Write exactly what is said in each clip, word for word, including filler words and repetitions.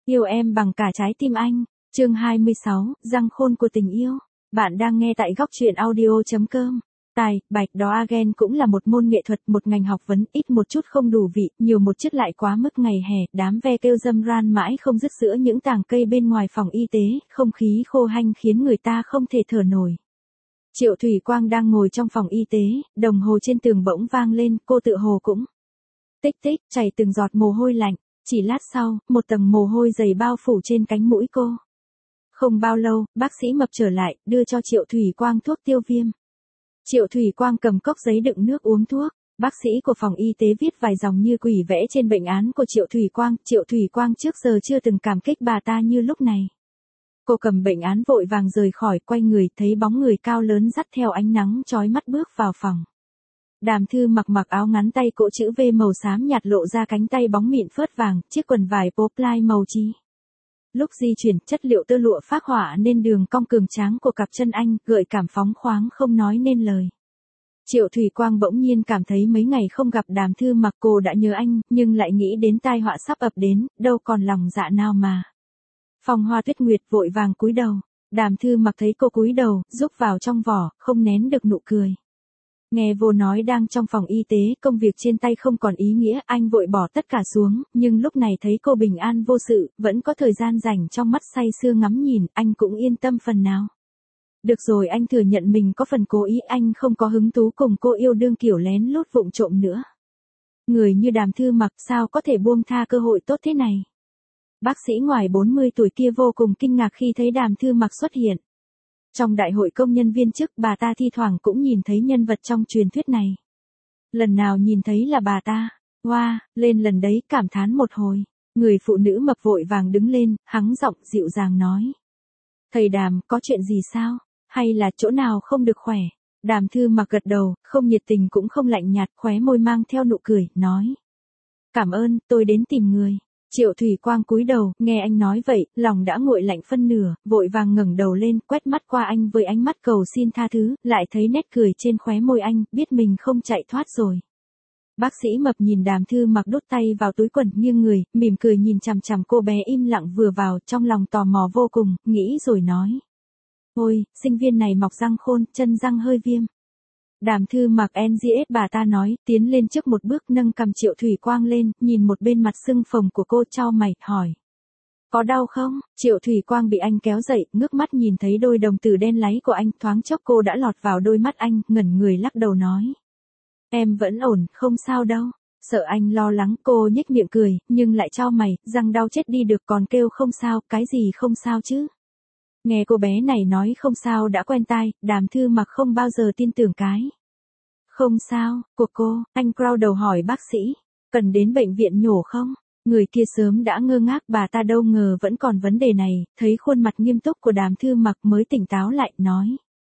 Yêu em bằng cả trái tim anh. Chương hai mươi sáu, răng khôn của tình yêu. Bạn đang nghe tại góc truyện audio chấm com. Tài, bạch đó agen cũng là một môn nghệ thuật, một ngành học vấn, ít một chút không đủ vị, nhiều một chút lại quá mức ngày hè, đám ve kêu râm ran mãi không dứt giữa những tàng cây bên ngoài phòng y tế, không khí khô hanh khiến người ta không thể thở nổi. Triệu Thủy Quang đang ngồi trong phòng y tế, đồng hồ trên tường bỗng vang lên, cô tự hồ cũng tích tích, chảy từng giọt mồ hôi lạnh. Chỉ lát sau, một tầng mồ hôi dày bao phủ trên cánh mũi cô. Không bao lâu, bác sĩ mập trở lại, đưa cho Triệu Thủy Quang thuốc tiêu viêm. Triệu Thủy Quang cầm cốc giấy đựng nước uống thuốc. Bác sĩ của phòng y tế viết vài dòng như quỷ vẽ trên bệnh án của Triệu Thủy Quang. Triệu Thủy Quang trước giờ chưa từng cảm kích bà ta như lúc này. Cô cầm bệnh án vội vàng rời khỏi, quay người thấy bóng người cao lớn dắt theo ánh nắng chói mắt bước vào phòng. Đàm Thư mặc mặc áo ngắn tay cỗ chữ V màu xám nhạt lộ ra cánh tay bóng mịn phớt vàng, chiếc quần vải poplite màu trí. Lúc di chuyển, chất liệu tơ lụa phác họa nên đường cong cường tráng của cặp chân anh, gợi cảm phóng khoáng không nói nên lời. Triệu Thủy Quang bỗng nhiên cảm thấy mấy ngày không gặp Đàm Thư mặc cô đã nhớ anh, nhưng lại nghĩ đến tai họa sắp ập đến, đâu còn lòng dạ nào mà. Phong Hoa Tuyết Nguyệt vội vàng cúi đầu. Đàm Thư mặc thấy cô cúi đầu, rúc vào trong vỏ, không nén được nụ cười. Nghe vô nói đang trong phòng y tế, công việc trên tay không còn ý nghĩa, anh vội bỏ tất cả xuống, nhưng lúc này thấy cô bình an vô sự, vẫn có thời gian rảnh trong mắt say sưa ngắm nhìn, anh cũng yên tâm phần nào. Được rồi, anh thừa nhận mình có phần cố ý, anh không có hứng thú cùng cô yêu đương kiểu lén lút vụng trộm nữa. Người như Đàm Thư mặc sao có thể buông tha cơ hội tốt thế này. Bác sĩ ngoài bốn mươi tuổi kia vô cùng kinh ngạc khi thấy Đàm Thư mặc xuất hiện. Trong đại hội công nhân viên chức, bà ta thi thoảng cũng nhìn thấy nhân vật trong truyền thuyết này. Lần nào nhìn thấy là bà ta, wow, lên lần đấy cảm thán một hồi. Người phụ nữ mập vội vàng đứng lên, hắng giọng dịu dàng nói. Thầy Đàm, có chuyện gì sao? Hay là chỗ nào không được khỏe? Đàm Thư mặc gật đầu, không nhiệt tình cũng không lạnh nhạt, khóe môi mang theo nụ cười, nói. Cảm ơn, tôi đến tìm người. Triệu Thủy Quang cúi đầu, nghe anh nói vậy, lòng đã nguội lạnh phân nửa, vội vàng ngẩng đầu lên, quét mắt qua anh với ánh mắt cầu xin tha thứ, lại thấy nét cười trên khóe môi anh, biết mình không chạy thoát rồi. Bác sĩ mập nhìn Đàm Thư mặc đút tay vào túi quần, nghiêng người, mỉm cười nhìn chằm chằm cô bé im lặng vừa vào, trong lòng tò mò vô cùng, nghĩ rồi nói. Ôi, sinh viên này mọc răng khôn, chân răng hơi viêm. Đàm Thư mặc en giê ét bà ta nói, tiến lên trước một bước nâng cầm Triệu Thủy Quang lên, nhìn một bên mặt sưng phồng của cô chau mày, hỏi. Có đau không? Triệu Thủy Quang bị anh kéo dậy, ngước mắt nhìn thấy đôi đồng tử đen láy của anh, thoáng chốc cô đã lọt vào đôi mắt anh, ngẩn người lắc đầu nói. Em vẫn ổn, không sao đâu. Sợ anh lo lắng, cô nhếch miệng cười, nhưng lại chau mày, răng đau chết đi được còn kêu không sao, cái gì không sao chứ? Nghe cô bé này nói không sao đã quen tai, Đàm Thư mặc không bao giờ tin tưởng cái. Không sao, của cô, anh crowd đầu hỏi bác sĩ, cần đến bệnh viện nhổ không? Người kia sớm đã ngơ ngác, bà ta đâu ngờ vẫn còn vấn đề này, thấy khuôn mặt nghiêm túc của Đàm Thư mặc mới tỉnh táo lại, nói.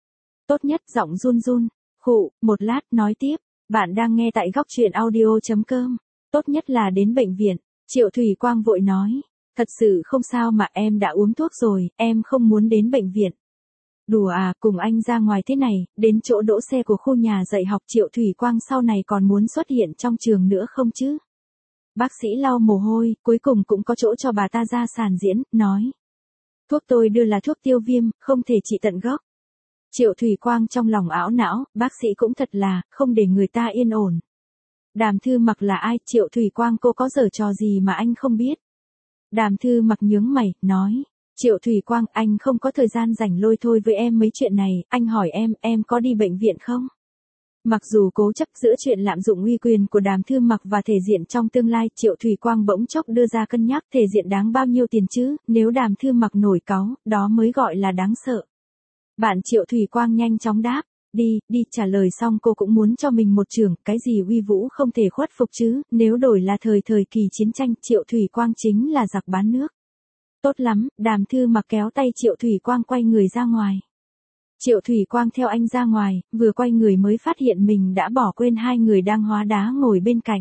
Tốt nhất giọng run run, khụ, một lát, nói tiếp, bạn đang nghe tại góc truyện audio chấm com, tốt nhất là đến bệnh viện, Triệu Thủy Quang vội nói. Thật sự không sao mà em đã uống thuốc rồi, em không muốn đến bệnh viện. Đùa à, cùng anh ra ngoài thế này, đến chỗ đỗ xe của khu nhà dạy học Triệu Thủy Quang sau này còn muốn xuất hiện trong trường nữa không chứ? Bác sĩ lau mồ hôi, cuối cùng cũng có chỗ cho bà ta ra sàn diễn, nói. Thuốc tôi đưa là thuốc tiêu viêm, không thể trị tận gốc. Triệu Thủy Quang trong lòng ảo não, bác sĩ cũng thật là, không để người ta yên ổn. Đàm Thư mặc là ai? Triệu Thủy Quang cô có giở trò gì mà anh không biết? Đàm Thư mặc nhướng mày, nói. Triệu Thủy Quang, anh không có thời gian rảnh lôi thôi với em mấy chuyện này, anh hỏi em, em có đi bệnh viện không? Mặc dù cố chấp giữa chuyện lạm dụng uy quyền của Đàm Thư mặc và thể diện trong tương lai, Triệu Thủy Quang bỗng chốc đưa ra cân nhắc thể diện đáng bao nhiêu tiền chứ, nếu Đàm Thư mặc nổi cáu, đó mới gọi là đáng sợ. Bạn Triệu Thủy Quang nhanh chóng đáp. Đi, đi, trả lời xong cô cũng muốn cho mình một chưởng, cái gì uy vũ không thể khuất phục chứ, nếu đổi là thời thời kỳ chiến tranh, Triệu Thủy Quang chính là giặc bán nước. Tốt lắm, Đàm Thư mặc kéo tay Triệu Thủy Quang quay người ra ngoài. Triệu Thủy Quang theo anh ra ngoài, vừa quay người mới phát hiện mình đã bỏ quên hai người đang hóa đá ngồi bên cạnh.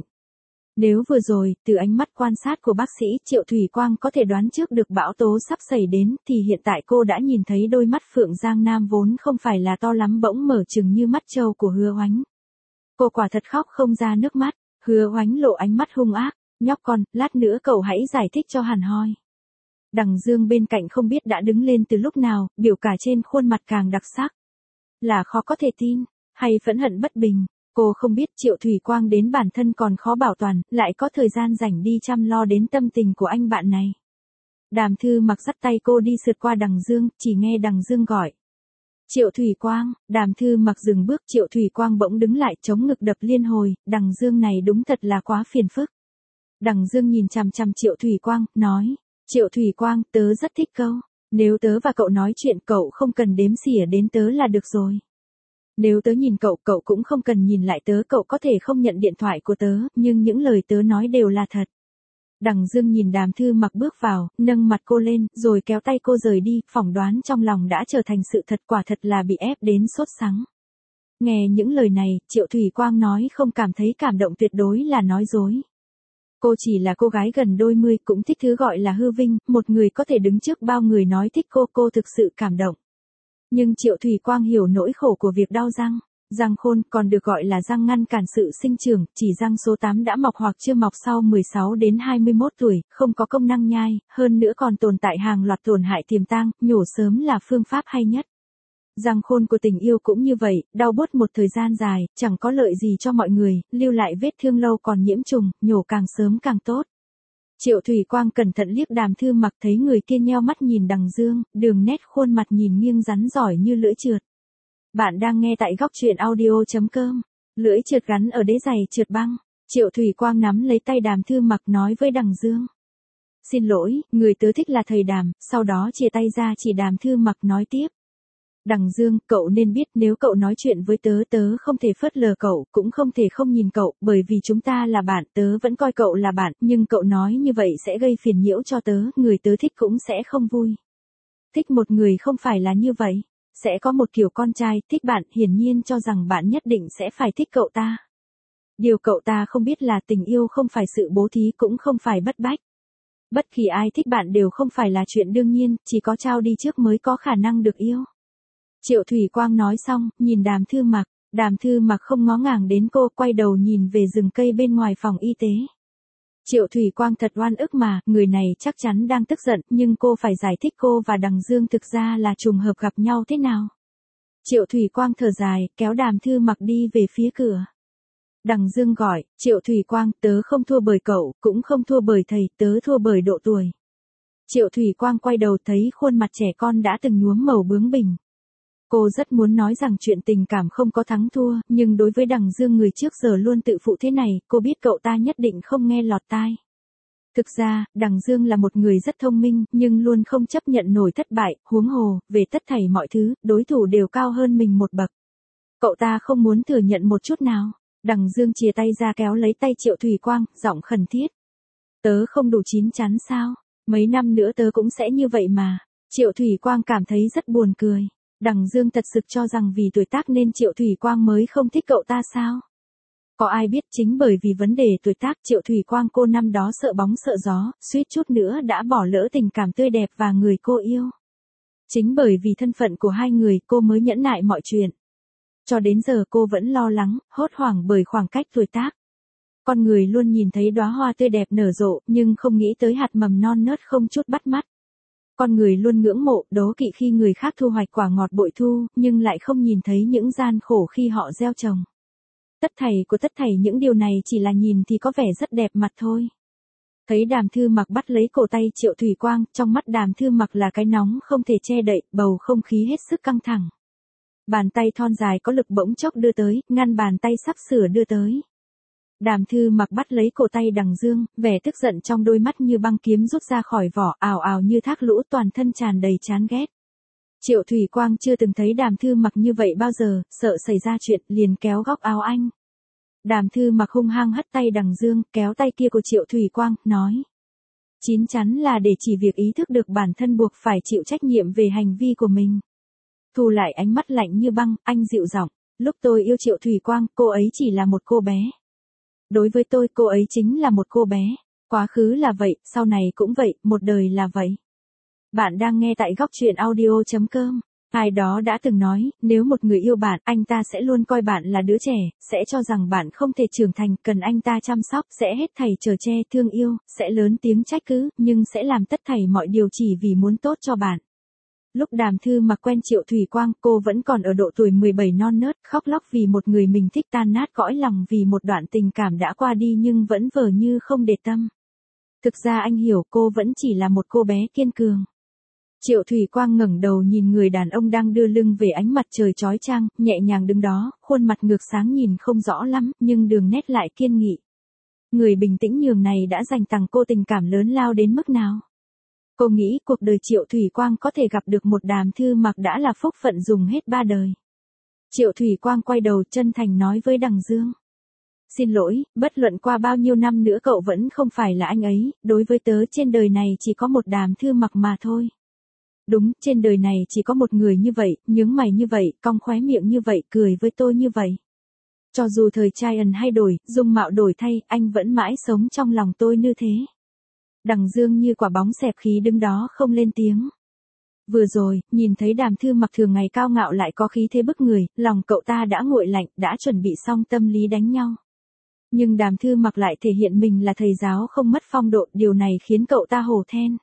Nếu vừa rồi, từ ánh mắt quan sát của bác sĩ, Triệu Thủy Quang có thể đoán trước được bão tố sắp xảy đến, thì hiện tại cô đã nhìn thấy đôi mắt Phượng Giang Nam vốn không phải là to lắm bỗng mở trừng như mắt trâu của Hứa Oánh. Cô quả thật khóc không ra nước mắt, Hứa Oánh lộ ánh mắt hung ác, nhóc con, lát nữa cậu hãy giải thích cho hẳn hoi. Đằng Dương bên cạnh không biết đã đứng lên từ lúc nào, biểu cả trên khuôn mặt càng đặc sắc. Là khó có thể tin, hay phẫn hận bất bình. Cô không biết Triệu Thủy Quang đến bản thân còn khó bảo toàn, lại có thời gian rảnh đi chăm lo đến tâm tình của anh bạn này. Đàm Thư Mặc dắt tay cô đi sượt qua Đằng Dương, chỉ nghe Đằng Dương gọi. Triệu Thủy Quang, Đàm Thư Mặc dừng bước, Triệu Thủy Quang bỗng đứng lại, chống ngực đập liên hồi, Đằng Dương này đúng thật là quá phiền phức. Đằng Dương nhìn chằm chằm Triệu Thủy Quang, nói, Triệu Thủy Quang, tớ rất thích câu. Nếu tớ và cậu nói chuyện cậu không cần đếm xỉa đến tớ là được rồi. Nếu tớ nhìn cậu, cậu cũng không cần nhìn lại tớ, cậu có thể không nhận điện thoại của tớ, nhưng những lời tớ nói đều là thật. Đằng Dương nhìn Đàm Thư Mặc bước vào, nâng mặt cô lên, rồi kéo tay cô rời đi, phỏng đoán trong lòng đã trở thành sự thật, quả thật là bị ép đến sốt sắng. Nghe những lời này, Triệu Thủy Quang nói không cảm thấy cảm động tuyệt đối là nói dối. Cô chỉ là cô gái gần đôi mươi, cũng thích thứ gọi là hư vinh, một người có thể đứng trước bao người nói thích cô, cô thực sự cảm động. Nhưng Triệu Thủy Quang hiểu nỗi khổ của việc đau răng. Răng khôn còn được gọi là răng ngăn cản sự sinh trưởng, chỉ răng số tám đã mọc hoặc chưa mọc sau mười sáu đến hai mươi mốt tuổi, không có công năng nhai, hơn nữa còn tồn tại hàng loạt tổn hại tiềm tàng, nhổ sớm là phương pháp hay nhất. Răng khôn của tình yêu cũng như vậy, đau buốt một thời gian dài, chẳng có lợi gì cho mọi người, lưu lại vết thương lâu còn nhiễm trùng, nhổ càng sớm càng tốt. Triệu Thủy Quang cẩn thận liếc Đàm Thư Mặc, thấy người kia nheo mắt nhìn Đằng Dương, đường nét khuôn mặt nhìn nghiêng rắn giỏi như lưỡi trượt. Bạn đang nghe tại góc truyện audio chấm com. Lưỡi trượt gắn ở đế giày trượt băng. Triệu Thủy Quang nắm lấy tay Đàm Thư Mặc nói với Đằng Dương. Xin lỗi, người tớ thích là thầy Đàm, sau đó chia tay ra chỉ Đàm Thư Mặc nói tiếp. Đằng Dương, cậu nên biết nếu cậu nói chuyện với tớ tớ không thể phớt lờ cậu, cũng không thể không nhìn cậu, bởi vì chúng ta là bạn, tớ vẫn coi cậu là bạn, nhưng cậu nói như vậy sẽ gây phiền nhiễu cho tớ, người tớ thích cũng sẽ không vui. Thích một người không phải là như vậy. Sẽ có một kiểu con trai thích bạn, hiển nhiên cho rằng bạn nhất định sẽ phải thích cậu ta. Điều cậu ta không biết là tình yêu không phải sự bố thí, cũng không phải bất bách. Bất kỳ ai thích bạn đều không phải là chuyện đương nhiên, chỉ có trao đi trước mới có khả năng được yêu. Triệu Thủy Quang nói xong, nhìn Đàm Thư Mặc, Đàm Thư Mặc không ngó ngàng đến cô, quay đầu nhìn về rừng cây bên ngoài phòng y tế. Triệu Thủy Quang thật oan ức mà, người này chắc chắn đang tức giận, nhưng cô phải giải thích cô và Đằng Dương thực ra là trùng hợp gặp nhau thế nào. Triệu Thủy Quang thở dài, kéo Đàm Thư Mặc đi về phía cửa. Đằng Dương gọi, Triệu Thủy Quang, tớ không thua bởi cậu, cũng không thua bởi thầy, tớ thua bởi độ tuổi. Triệu Thủy Quang quay đầu thấy khuôn mặt trẻ con đã từng nhuốm màu bướng bỉnh. Cô rất muốn nói rằng chuyện tình cảm không có thắng thua, nhưng đối với Đằng Dương người trước giờ luôn tự phụ thế này, cô biết cậu ta nhất định không nghe lọt tai. Thực ra, Đằng Dương là một người rất thông minh, nhưng luôn không chấp nhận nổi thất bại, huống hồ, về tất thảy mọi thứ, đối thủ đều cao hơn mình một bậc. Cậu ta không muốn thừa nhận một chút nào. Đằng Dương chìa tay ra kéo lấy tay Triệu Thủy Quang, giọng khẩn thiết. Tớ không đủ chín chắn sao? Mấy năm nữa tớ cũng sẽ như vậy mà. Triệu Thủy Quang cảm thấy rất buồn cười. Đằng Dương thật sự cho rằng vì tuổi tác nên Triệu Thủy Quang mới không thích cậu ta sao? Có ai biết chính bởi vì vấn đề tuổi tác Triệu Thủy Quang cô năm đó sợ bóng sợ gió, suýt chút nữa đã bỏ lỡ tình cảm tươi đẹp và người cô yêu. Chính bởi vì thân phận của hai người cô mới nhẫn nại mọi chuyện. Cho đến giờ cô vẫn lo lắng, hốt hoảng bởi khoảng cách tuổi tác. Con người luôn nhìn thấy đóa hoa tươi đẹp nở rộ, nhưng không nghĩ tới hạt mầm non nớt không chút bắt mắt. Con người luôn ngưỡng mộ, đố kỵ khi người khác thu hoạch quả ngọt bội thu, nhưng lại không nhìn thấy những gian khổ khi họ gieo trồng. Tất thảy của tất thảy những điều này chỉ là nhìn thì có vẻ rất đẹp mặt thôi. Thấy Đàm Thư Mặc bắt lấy cổ tay Triệu Thủy Quang, trong mắt Đàm Thư Mặc là cái nóng không thể che đậy, bầu không khí hết sức căng thẳng. Bàn tay thon dài có lực bỗng chốc đưa tới, ngăn bàn tay sắp sửa đưa tới. Đàm Thư Mặc bắt lấy cổ tay Đằng Dương, vẻ tức giận trong đôi mắt như băng kiếm rút ra khỏi vỏ, ào ào như thác lũ, toàn thân tràn đầy chán ghét. Triệu Thủy Quang chưa từng thấy Đàm Thư Mặc như vậy bao giờ, sợ xảy ra chuyện, liền kéo góc áo anh. Đàm Thư Mặc hung hăng hất tay Đằng Dương, kéo tay kia của Triệu Thủy Quang, nói. Chín chắn là để chỉ việc ý thức được bản thân buộc phải chịu trách nhiệm về hành vi của mình. Thu lại ánh mắt lạnh như băng, anh dịu giọng, lúc tôi yêu Triệu Thủy Quang, cô ấy chỉ là một cô bé. Đối với tôi cô ấy chính là một cô bé. Quá khứ là vậy, sau này cũng vậy, một đời là vậy. Bạn đang nghe tại góc truyện audio chấm com. Ai đó đã từng nói, nếu một người yêu bạn, anh ta sẽ luôn coi bạn là đứa trẻ, sẽ cho rằng bạn không thể trưởng thành, cần anh ta chăm sóc, sẽ hết thảy chở che, thương yêu, sẽ lớn tiếng trách cứ, nhưng sẽ làm tất thảy mọi điều chỉ vì muốn tốt cho bạn. Lúc Đàm Thư Mặc quen Triệu Thủy Quang, cô vẫn còn ở độ tuổi mười bảy non nớt, khóc lóc vì một người mình thích, tan nát cõi lòng vì một đoạn tình cảm đã qua đi nhưng vẫn vờ như không để tâm. Thực ra anh hiểu cô vẫn chỉ là một cô bé kiên cường. Triệu Thủy Quang ngẩng đầu nhìn người đàn ông đang đưa lưng về ánh mặt trời chói chang, nhẹ nhàng đứng đó, khuôn mặt ngược sáng nhìn không rõ lắm, nhưng đường nét lại kiên nghị. Người bình tĩnh nhường này đã dành tặng cô tình cảm lớn lao đến mức nào? Cô nghĩ cuộc đời Triệu Thủy Quang có thể gặp được một Đàm Thư Mặc đã là phúc phận dùng hết ba đời. Triệu Thủy Quang quay đầu chân thành nói với Đằng Dương. Xin lỗi, bất luận qua bao nhiêu năm nữa cậu vẫn không phải là anh ấy, đối với tớ trên đời này chỉ có một Đàm Thư Mặc mà thôi. Đúng, trên đời này chỉ có một người như vậy, nhướng mày như vậy, cong khóe miệng như vậy, cười với tôi như vậy. Cho dù thời trai ẩn hay đổi, dung mạo đổi thay, anh vẫn mãi sống trong lòng tôi như thế. Đằng Dương như quả bóng xẹp khí đứng đó không lên tiếng. Vừa rồi, nhìn thấy Đàm Thư Mặc thường ngày cao ngạo lại có khí thế bức người, lòng cậu ta đã nguội lạnh, đã chuẩn bị xong tâm lý đánh nhau. Nhưng Đàm Thư Mặc lại thể hiện mình là thầy giáo không mất phong độ, điều này khiến cậu ta hổ thẹn.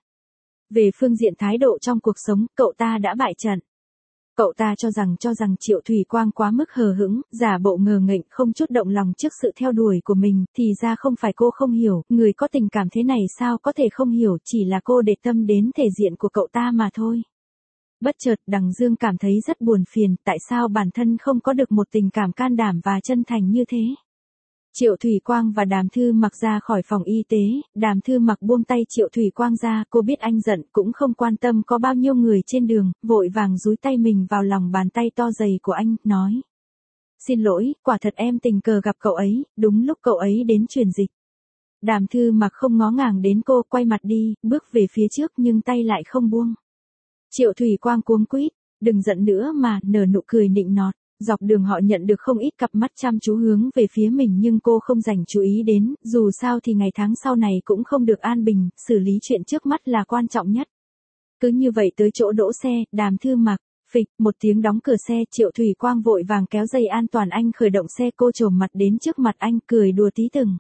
Về phương diện thái độ trong cuộc sống, cậu ta đã bại trận. Cậu ta cho rằng cho rằng Triệu Thủy Quang quá mức hờ hững, giả bộ ngờ nghệch không chút động lòng trước sự theo đuổi của mình, thì ra không phải cô không hiểu, người có tình cảm thế này sao có thể không hiểu, chỉ là cô để tâm đến thể diện của cậu ta mà thôi. Bất chợt, Đằng Dương cảm thấy rất buồn phiền, tại sao bản thân không có được một tình cảm can đảm và chân thành như thế. Triệu Thủy Quang và Đàm Thư Mặc ra khỏi phòng y tế, Đàm Thư Mặc buông tay Triệu Thủy Quang ra, cô biết anh giận, cũng không quan tâm có bao nhiêu người trên đường, vội vàng dúi tay mình vào lòng bàn tay to dày của anh, nói. Xin lỗi, quả thật em tình cờ gặp cậu ấy, đúng lúc cậu ấy đến truyền dịch. Đàm Thư Mặc không ngó ngàng đến cô, quay mặt đi, bước về phía trước nhưng tay lại không buông. Triệu Thủy Quang cuống quýt, đừng giận nữa mà, nở nụ cười nịnh nọt. Dọc đường họ nhận được không ít cặp mắt chăm chú hướng về phía mình nhưng cô không dành chú ý đến, dù sao thì ngày tháng sau này cũng không được an bình, xử lý chuyện trước mắt là quan trọng nhất. Cứ như vậy tới chỗ đỗ xe, Đàm Thư Mặc, phịch, một tiếng đóng cửa xe, Triệu Thủy Quang vội vàng kéo dây an toàn anh khởi động xe, cô trồm mặt đến trước mặt anh, cười đùa tí từng.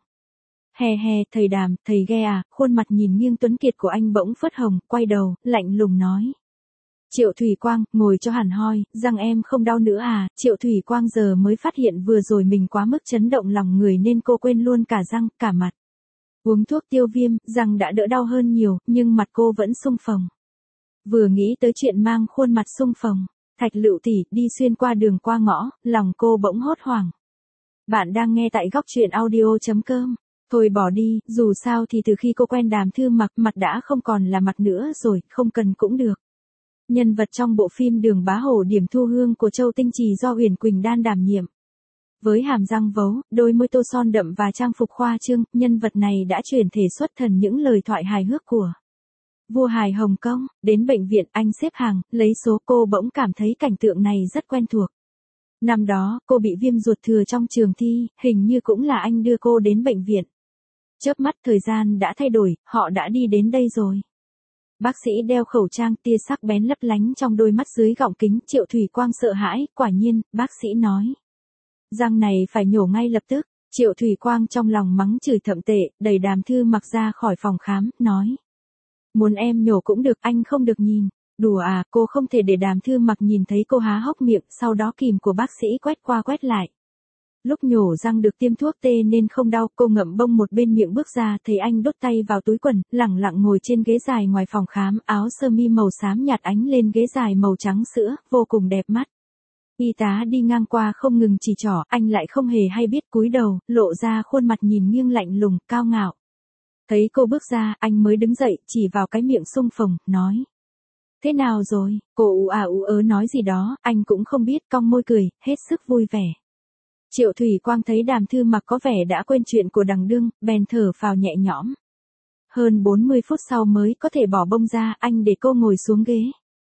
Hè hè, thầy Đàm, thầy ghe à, khuôn mặt nhìn nghiêng tuấn kiệt của anh bỗng phớt hồng, quay đầu, lạnh lùng nói. Triệu Thủy Quang, ngồi cho hẳn hoi, răng em không đau nữa à, Triệu Thủy Quang giờ mới phát hiện vừa rồi mình quá mức chấn động lòng người nên cô quên luôn cả răng, cả mặt. Uống thuốc tiêu viêm, răng đã đỡ đau hơn nhiều, nhưng mặt cô vẫn sưng phồng. Vừa nghĩ tới chuyện mang khuôn mặt sưng phồng, Thạch Lựu tỷ đi xuyên qua đường qua ngõ, lòng cô bỗng hốt hoảng. Bạn đang nghe tại góc truyện audio chấm com. Thôi bỏ đi, dù sao thì từ khi cô quen Đàm Thư Mặc, mặt đã không còn là mặt nữa rồi, không cần cũng được. Nhân vật trong bộ phim Đường Bá Hổ điểm thu hương của Châu Tinh Trì do Huyền Quỳnh Đan đảm nhiệm. Với hàm răng vấu, đôi môi tô son đậm và trang phục khoa trương, nhân vật này đã chuyển thể xuất thần những lời thoại hài hước của vua hài Hồng Kông. Đến bệnh viện anh xếp hàng, lấy số, cô bỗng cảm thấy cảnh tượng này rất quen thuộc. Năm đó, cô bị viêm ruột thừa trong trường thi, hình như cũng là anh đưa cô đến bệnh viện. Chớp mắt thời gian đã thay đổi, họ đã đi đến đây rồi. Bác sĩ đeo khẩu trang, tia sắc bén lấp lánh trong đôi mắt dưới gọng kính, Triệu Thủy Quang sợ hãi, quả nhiên, bác sĩ nói. Răng này phải nhổ ngay lập tức, Triệu Thủy Quang trong lòng mắng chửi thậm tệ, đẩy Đàm Thư Mặc ra khỏi phòng khám, nói. Muốn em nhổ cũng được, anh không được nhìn. Đùa à, cô không thể để Đàm Thư Mặc nhìn thấy cô há hốc miệng, sau đó kìm của bác sĩ quét qua quét lại. Lúc nhổ răng được tiêm thuốc tê nên không đau, cô ngậm bông một bên miệng bước ra, thấy anh đốt tay vào túi quần, lẳng lặng ngồi trên ghế dài ngoài phòng khám, áo sơ mi màu xám nhạt ánh lên ghế dài màu trắng sữa, vô cùng đẹp mắt. Y tá đi ngang qua không ngừng chỉ trỏ, anh lại không hề hay biết, cúi đầu, lộ ra khuôn mặt nhìn nghiêng lạnh lùng, cao ngạo. Thấy cô bước ra, anh mới đứng dậy, chỉ vào cái miệng sung phồng, nói. Thế nào rồi, cô ú à ú ớ nói gì đó, anh cũng không biết, cong môi cười, hết sức vui vẻ. Triệu Thủy Quang thấy Đàm Thư Mặc có vẻ đã quên chuyện của đằng đương, bèn thở phào nhẹ nhõm. Hơn bốn mươi phút sau mới có thể bỏ bông ra, anh để cô ngồi xuống ghế.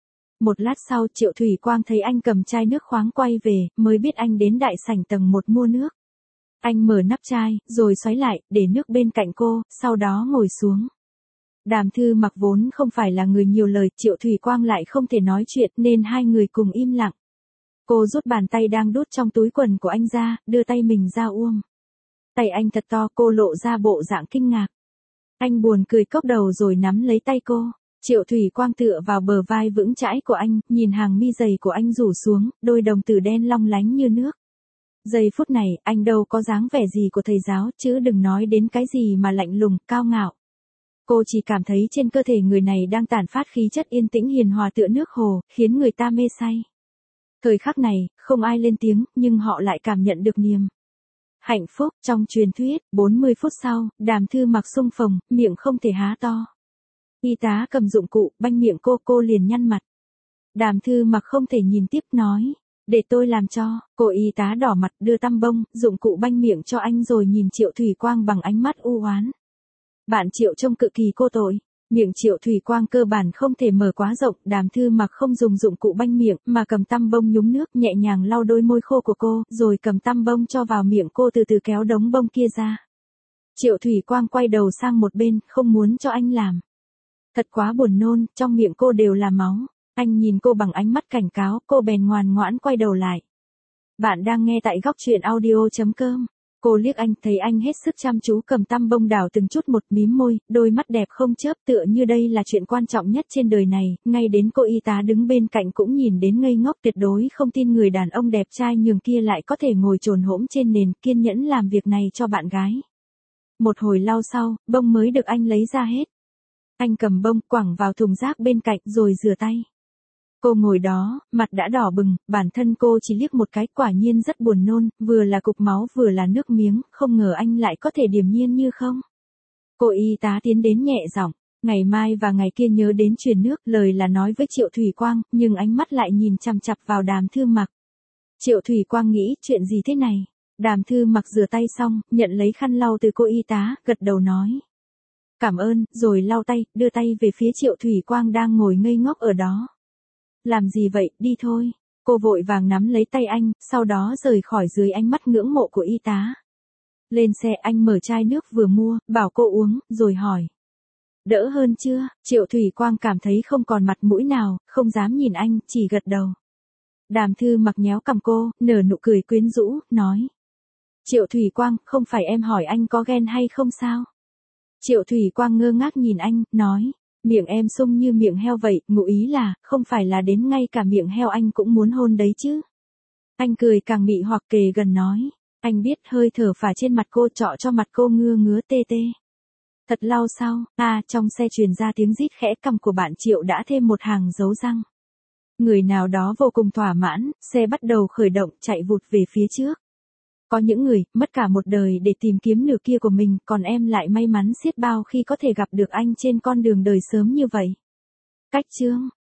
Một lát sau Triệu Thủy Quang thấy anh cầm chai nước khoáng quay về, mới biết anh đến đại sảnh tầng một mua nước. Anh mở nắp chai, rồi xoáy lại, để nước bên cạnh cô, sau đó ngồi xuống. Đàm Thư Mặc vốn không phải là người nhiều lời, Triệu Thủy Quang lại không thể nói chuyện nên hai người cùng im lặng. Cô rút bàn tay đang đút trong túi quần của anh ra, đưa tay mình ra ôm. Tay anh thật to, cô lộ ra bộ dạng kinh ngạc. Anh buồn cười cốc đầu rồi nắm lấy tay cô. Triệu Thủy Quang tựa vào bờ vai vững chãi của anh, nhìn hàng mi dày của anh rủ xuống, đôi đồng tử đen long lánh như nước. Giây phút này, anh đâu có dáng vẻ gì của thầy giáo, chứ đừng nói đến cái gì mà lạnh lùng, cao ngạo. Cô chỉ cảm thấy trên cơ thể người này đang tản phát khí chất yên tĩnh hiền hòa tựa nước hồ, khiến người ta mê say. Thời khắc này, không ai lên tiếng, nhưng họ lại cảm nhận được niềm hạnh phúc. Trong truyền thuyết, bốn mươi phút sau, Đàm Thư Mặc xung phồng, miệng không thể há to. Y tá cầm dụng cụ, banh miệng cô, cô liền nhăn mặt. Đàm Thư Mặc không thể nhìn tiếp, nói, để tôi làm cho. Cô y tá đỏ mặt đưa tăm bông, dụng cụ banh miệng cho anh rồi nhìn Triệu Thủy Quang bằng ánh mắt u oán. Bạn Triệu trông cực kỳ cô tội. Miệng Triệu Thủy Quang cơ bản không thể mở quá rộng, Đàm Thư Mặc không dùng dụng cụ banh miệng, mà cầm tăm bông nhúng nước nhẹ nhàng lau đôi môi khô của cô, rồi cầm tăm bông cho vào miệng cô từ từ kéo đống bông kia ra. Triệu Thủy Quang quay đầu sang một bên, không muốn cho anh làm. Thật quá buồn nôn, trong miệng cô đều là máu. Anh nhìn cô bằng ánh mắt cảnh cáo, cô bèn ngoan ngoãn quay đầu lại. Bạn đang nghe tại góc truyện audio chấm com. Cô liếc anh, thấy anh hết sức chăm chú cầm tăm bông đào từng chút một, mím môi, đôi mắt đẹp không chớp, tựa như đây là chuyện quan trọng nhất trên đời này. Ngay đến cô y tá đứng bên cạnh cũng nhìn đến ngây ngốc, tuyệt đối không tin người đàn ông đẹp trai nhường kia lại có thể ngồi chồn hổm trên nền, kiên nhẫn làm việc này cho bạn gái. Một hồi lau sau, bông mới được anh lấy ra hết. Anh cầm bông quẳng vào thùng rác bên cạnh rồi rửa tay. Cô ngồi đó, mặt đã đỏ bừng, bản thân cô chỉ liếc một cái, quả nhiên rất buồn nôn, vừa là cục máu vừa là nước miếng, không ngờ anh lại có thể điềm nhiên như không. Cô y tá tiến đến nhẹ giọng, ngày mai và ngày kia nhớ đến truyền nước, lời là nói với Triệu Thủy Quang, nhưng ánh mắt lại nhìn chằm chằm vào Đàm Thư Mặc. Triệu Thủy Quang nghĩ, chuyện gì thế này? Đàm Thư Mặc rửa tay xong, nhận lấy khăn lau từ cô y tá, gật đầu nói. Cảm ơn, rồi lau tay, đưa tay về phía Triệu Thủy Quang đang ngồi ngây ngốc ở đó. Làm gì vậy, đi thôi. Cô vội vàng nắm lấy tay anh, sau đó rời khỏi dưới ánh mắt ngưỡng mộ của y tá. Lên xe anh mở chai nước vừa mua, bảo cô uống, rồi hỏi. Đỡ hơn chưa? Triệu Thủy Quang cảm thấy không còn mặt mũi nào, không dám nhìn anh, chỉ gật đầu. Đàm Thư Mặc nhéo cằm cô, nở nụ cười quyến rũ, nói. Triệu Thủy Quang, không phải em hỏi anh có ghen hay không sao? Triệu Thủy Quang ngơ ngác nhìn anh, nói. Miệng em sung như miệng heo vậy, ngụ ý là, không phải là đến ngay cả miệng heo anh cũng muốn hôn đấy chứ. Anh cười càng mị hoặc kề gần nói. Anh biết hơi thở phả trên mặt cô trọ cho mặt cô ngưa ngứa tê tê. Thật lâu sau, à, trong xe truyền ra tiếng rít khẽ, cằm của bạn Triệu đã thêm một hàng dấu răng. Người nào đó vô cùng thỏa mãn, xe bắt đầu khởi động, chạy vụt về phía trước. Có những người, mất cả một đời để tìm kiếm nửa kia của mình, còn em lại may mắn xiết bao khi có thể gặp được anh trên con đường đời sớm như vậy. Cách chương